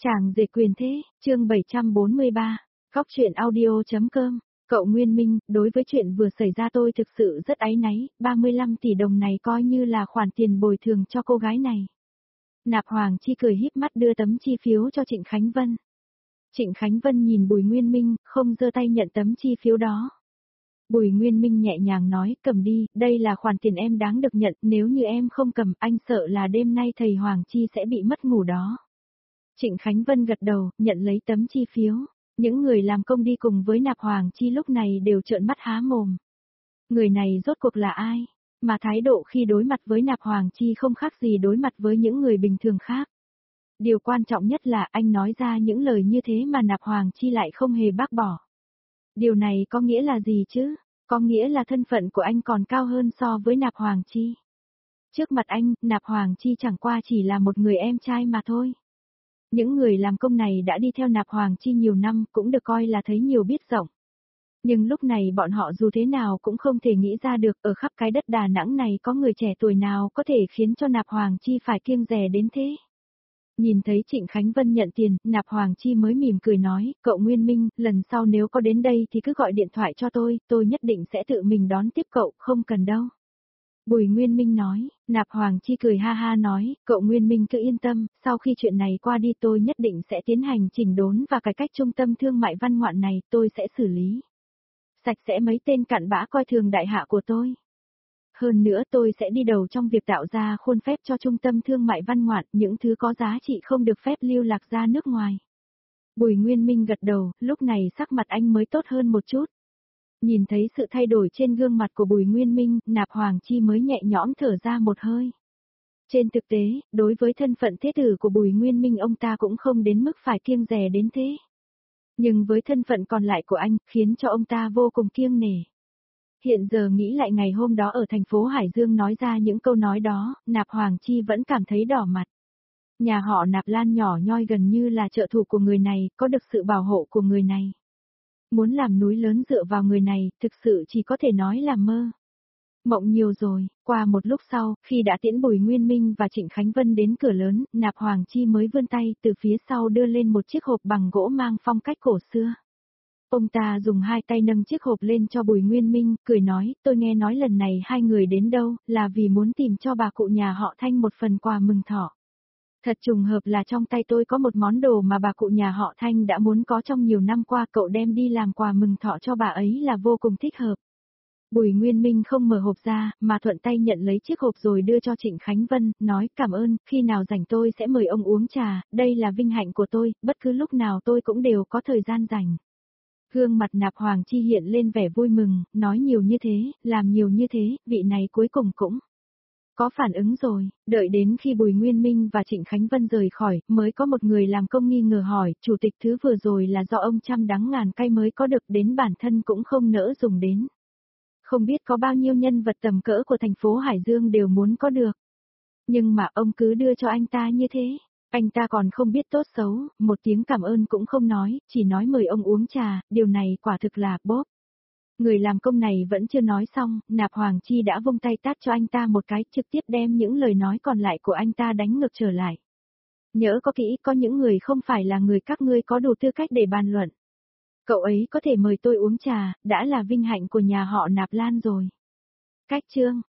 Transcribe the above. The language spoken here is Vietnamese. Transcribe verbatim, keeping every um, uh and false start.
Chàng rể quyền thế, chương bảy trăm bốn mươi ba, Góc truyện audio.com, cậu Nguyên Minh, đối với chuyện vừa xảy ra tôi thực sự rất áy náy, ba mươi lăm tỷ đồng này coi như là khoản tiền bồi thường cho cô gái này. Nạp Hoàng Chi cười híp mắt đưa tấm chi phiếu cho Trịnh Khánh Vân. Trịnh Khánh Vân nhìn Bùi Nguyên Minh, không giơ tay nhận tấm chi phiếu đó. Bùi Nguyên Minh nhẹ nhàng nói, cầm đi, đây là khoản tiền em đáng được nhận, nếu như em không cầm, anh sợ là đêm nay thầy Hoàng Chi sẽ bị mất ngủ đó. Trịnh Khánh Vân gật đầu, nhận lấy tấm chi phiếu. Những người làm công đi cùng với Nạp Hoàng Chi lúc này đều trợn mắt há mồm. Người này rốt cuộc là ai? Mà thái độ khi đối mặt với Nạp Hoàng Chi không khác gì đối mặt với những người bình thường khác. Điều quan trọng nhất là anh nói ra những lời như thế mà Nạp Hoàng Chi lại không hề bác bỏ. Điều này có nghĩa là gì chứ? Có nghĩa là thân phận của anh còn cao hơn so với Nạp Hoàng Chi. Trước mặt anh, Nạp Hoàng Chi chẳng qua chỉ là một người em trai mà thôi. Những người làm công này đã đi theo Nạp Hoàng Chi nhiều năm cũng được coi là thấy nhiều biết rộng. Nhưng lúc này bọn họ dù thế nào cũng không thể nghĩ ra được ở khắp cái đất Đà Nẵng này có người trẻ tuổi nào có thể khiến cho Nạp Hoàng Chi phải kiêng dè đến thế. Nhìn thấy Trịnh Khánh Vân nhận tiền, Nạp Hoàng Chi mới mỉm cười nói, cậu Nguyên Minh, lần sau nếu có đến đây thì cứ gọi điện thoại cho tôi, tôi nhất định sẽ tự mình đón tiếp cậu, không cần đâu. Bùi Nguyên Minh nói, Nạp Hoàng Chi cười ha ha nói, cậu Nguyên Minh cứ yên tâm, sau khi chuyện này qua đi tôi nhất định sẽ tiến hành chỉnh đốn và cải cách trung tâm thương mại Văn Ngoạn này, tôi sẽ xử lý sạch sẽ mấy tên cặn bã coi thường đại hạ của tôi. Hơn nữa tôi sẽ đi đầu trong việc tạo ra khuôn phép cho trung tâm thương mại Văn Ngoạn, những thứ có giá trị không được phép lưu lạc ra nước ngoài. Bùi Nguyên Minh gật đầu, lúc này sắc mặt anh mới tốt hơn một chút. Nhìn thấy sự thay đổi trên gương mặt của Bùi Nguyên Minh, Nạp Hoàng Chi mới nhẹ nhõm thở ra một hơi. Trên thực tế, đối với thân phận thế tử của Bùi Nguyên Minh ông ta cũng không đến mức phải kiêng dè đến thế. Nhưng với thân phận còn lại của anh, khiến cho ông ta vô cùng kiêng nể. Hiện giờ nghĩ lại ngày hôm đó ở thành phố Hải Dương nói ra những câu nói đó, Nạp Hoàng Chi vẫn cảm thấy đỏ mặt. Nhà họ Nạp Lan nhỏ nhoi gần như là trợ thủ của người này, có được sự bảo hộ của người này. Muốn làm núi lớn dựa vào người này, thực sự chỉ có thể nói là mơ. Mộng nhiều rồi, qua một lúc sau, khi đã tiễn Bùi Nguyên Minh và Trịnh Khánh Vân đến cửa lớn, Nạp Hoàng Chi mới vươn tay từ phía sau đưa lên một chiếc hộp bằng gỗ mang phong cách cổ xưa. Ông ta dùng hai tay nâng chiếc hộp lên cho Bùi Nguyên Minh, cười nói, tôi nghe nói lần này hai người đến đâu, là vì muốn tìm cho bà cụ nhà họ Thanh một phần quà mừng thọ. Thật trùng hợp là trong tay tôi có một món đồ mà bà cụ nhà họ Thanh đã muốn có trong nhiều năm qua, cậu đem đi làm quà mừng thọ cho bà ấy là vô cùng thích hợp. Bùi Nguyên Minh không mở hộp ra, mà thuận tay nhận lấy chiếc hộp rồi đưa cho Trịnh Khánh Vân, nói cảm ơn, khi nào rảnh tôi sẽ mời ông uống trà, đây là vinh hạnh của tôi, bất cứ lúc nào tôi cũng đều có thời gian rảnh. Gương mặt Nạp Hoàng Chi hiện lên vẻ vui mừng, nói nhiều như thế, làm nhiều như thế, vị này cuối cùng cũng có phản ứng rồi. Đợi đến khi Bùi Nguyên Minh và Trịnh Khánh Vân rời khỏi, mới có một người làm công nghi ngờ hỏi, chủ tịch thứ vừa rồi là do ông trăm đắng ngàn cay mới có được, đến bản thân cũng không nỡ dùng đến. Không biết có bao nhiêu nhân vật tầm cỡ của thành phố Hải Dương đều muốn có được. Nhưng mà ông cứ đưa cho anh ta như thế. Anh ta còn không biết tốt xấu, một tiếng cảm ơn cũng không nói, chỉ nói mời ông uống trà, điều này quả thực là bóp. Người làm công này vẫn chưa nói xong, Nạp Hoàng Chi đã vung tay tát cho anh ta một cái, trực tiếp đem những lời nói còn lại của anh ta đánh ngược trở lại. Nhớ có kỹ, có những người không phải là người các ngươi có đủ tư cách để bàn luận. Cậu ấy có thể mời tôi uống trà, đã là vinh hạnh của nhà họ Nạp Lan rồi. Cách chương